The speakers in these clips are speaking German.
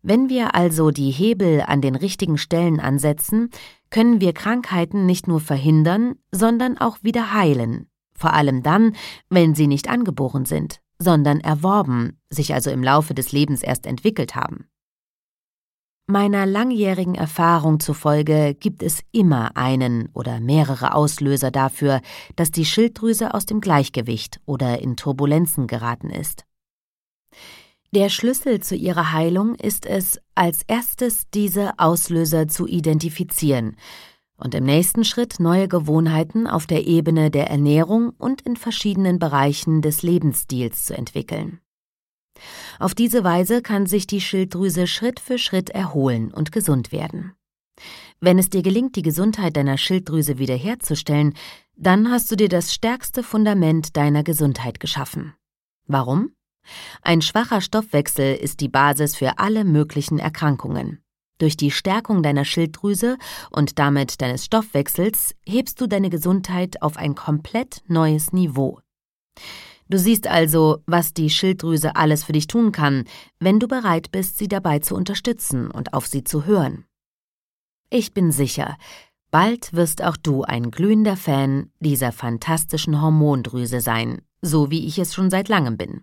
Wenn wir also die Hebel an den richtigen Stellen ansetzen, können wir Krankheiten nicht nur verhindern, sondern auch wieder heilen. Vor allem dann, wenn sie nicht angeboren sind, sondern erworben, sich also im Laufe des Lebens erst entwickelt haben. Meiner langjährigen Erfahrung zufolge gibt es immer einen oder mehrere Auslöser dafür, dass die Schilddrüse aus dem Gleichgewicht oder in Turbulenzen geraten ist. Der Schlüssel zu ihrer Heilung ist es, als erstes diese Auslöser zu identifizieren und im nächsten Schritt neue Gewohnheiten auf der Ebene der Ernährung und in verschiedenen Bereichen des Lebensstils zu entwickeln. Auf diese Weise kann sich die Schilddrüse Schritt für Schritt erholen und gesund werden. Wenn es dir gelingt, die Gesundheit deiner Schilddrüse wiederherzustellen, dann hast du dir das stärkste Fundament deiner Gesundheit geschaffen. Warum? Ein schwacher Stoffwechsel ist die Basis für alle möglichen Erkrankungen. Durch die Stärkung deiner Schilddrüse und damit deines Stoffwechsels hebst du deine Gesundheit auf ein komplett neues Niveau. Du siehst also, was die Schilddrüse alles für dich tun kann, wenn du bereit bist, sie dabei zu unterstützen und auf sie zu hören. Ich bin sicher, bald wirst auch du ein glühender Fan dieser fantastischen Hormondrüse sein, so wie ich es schon seit langem bin.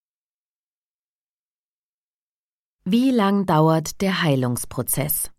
Wie lang dauert der Heilungsprozess?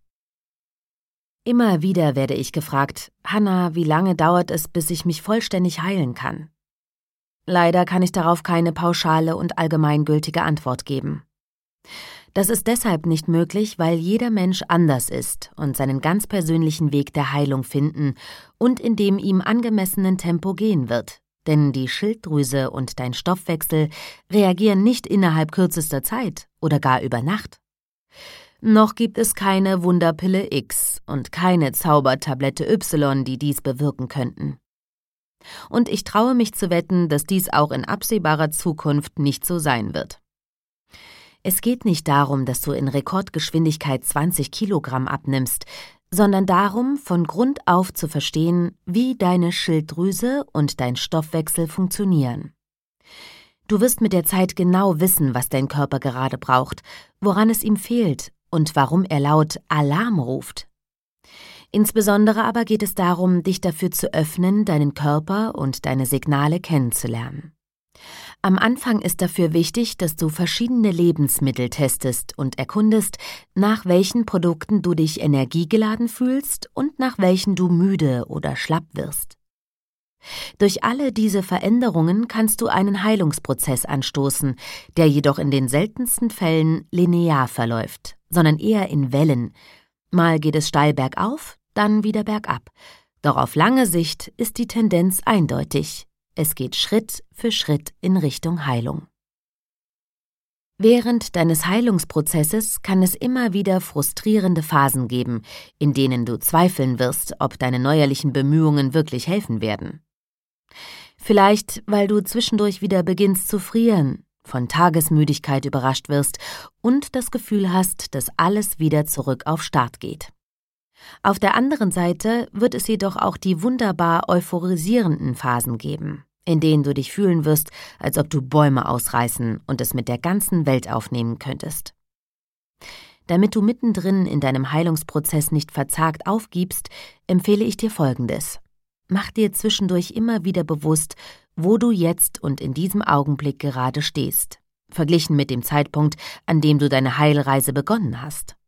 Immer wieder werde ich gefragt, Hanna, wie lange dauert es, bis ich mich vollständig heilen kann? Leider kann ich darauf keine pauschale und allgemeingültige Antwort geben. Das ist deshalb nicht möglich, weil jeder Mensch anders ist und seinen ganz persönlichen Weg der Heilung finden und in dem ihm angemessenen Tempo gehen wird. Denn die Schilddrüse und dein Stoffwechsel reagieren nicht innerhalb kürzester Zeit oder gar über Nacht. Noch gibt es keine Wunderpille X und keine Zaubertablette Y, die dies bewirken könnten. Und ich traue mich zu wetten, dass dies auch in absehbarer Zukunft nicht so sein wird. Es geht nicht darum, dass du in Rekordgeschwindigkeit 20 Kilogramm abnimmst, sondern darum, von Grund auf zu verstehen, wie deine Schilddrüse und dein Stoffwechsel funktionieren. Du wirst mit der Zeit genau wissen, was dein Körper gerade braucht, woran es ihm fehlt und warum er laut Alarm ruft. Insbesondere aber geht es darum, dich dafür zu öffnen, deinen Körper und deine Signale kennenzulernen. Am Anfang ist dafür wichtig, dass du verschiedene Lebensmittel testest und erkundest, nach welchen Produkten du dich energiegeladen fühlst und nach welchen du müde oder schlapp wirst. Durch alle diese Veränderungen kannst du einen Heilungsprozess anstoßen, der jedoch in den seltensten Fällen linear verläuft, sondern eher in Wellen. Mal geht es steil bergauf, dann wieder bergab. Doch auf lange Sicht ist die Tendenz eindeutig. Es geht Schritt für Schritt in Richtung Heilung. Während deines Heilungsprozesses kann es immer wieder frustrierende Phasen geben, in denen du zweifeln wirst, ob deine neuerlichen Bemühungen wirklich helfen werden. Vielleicht, weil du zwischendurch wieder beginnst zu frieren, von Tagesmüdigkeit überrascht wirst und das Gefühl hast, dass alles wieder zurück auf Start geht. Auf der anderen Seite wird es jedoch auch die wunderbar euphorisierenden Phasen geben, in denen du dich fühlen wirst, als ob du Bäume ausreißen und es mit der ganzen Welt aufnehmen könntest. Damit du mittendrin in deinem Heilungsprozess nicht verzagt aufgibst, empfehle ich dir Folgendes. Mach dir zwischendurch immer wieder bewusst, wo du jetzt und in diesem Augenblick gerade stehst, verglichen mit dem Zeitpunkt, an dem du deine Heilreise begonnen hast.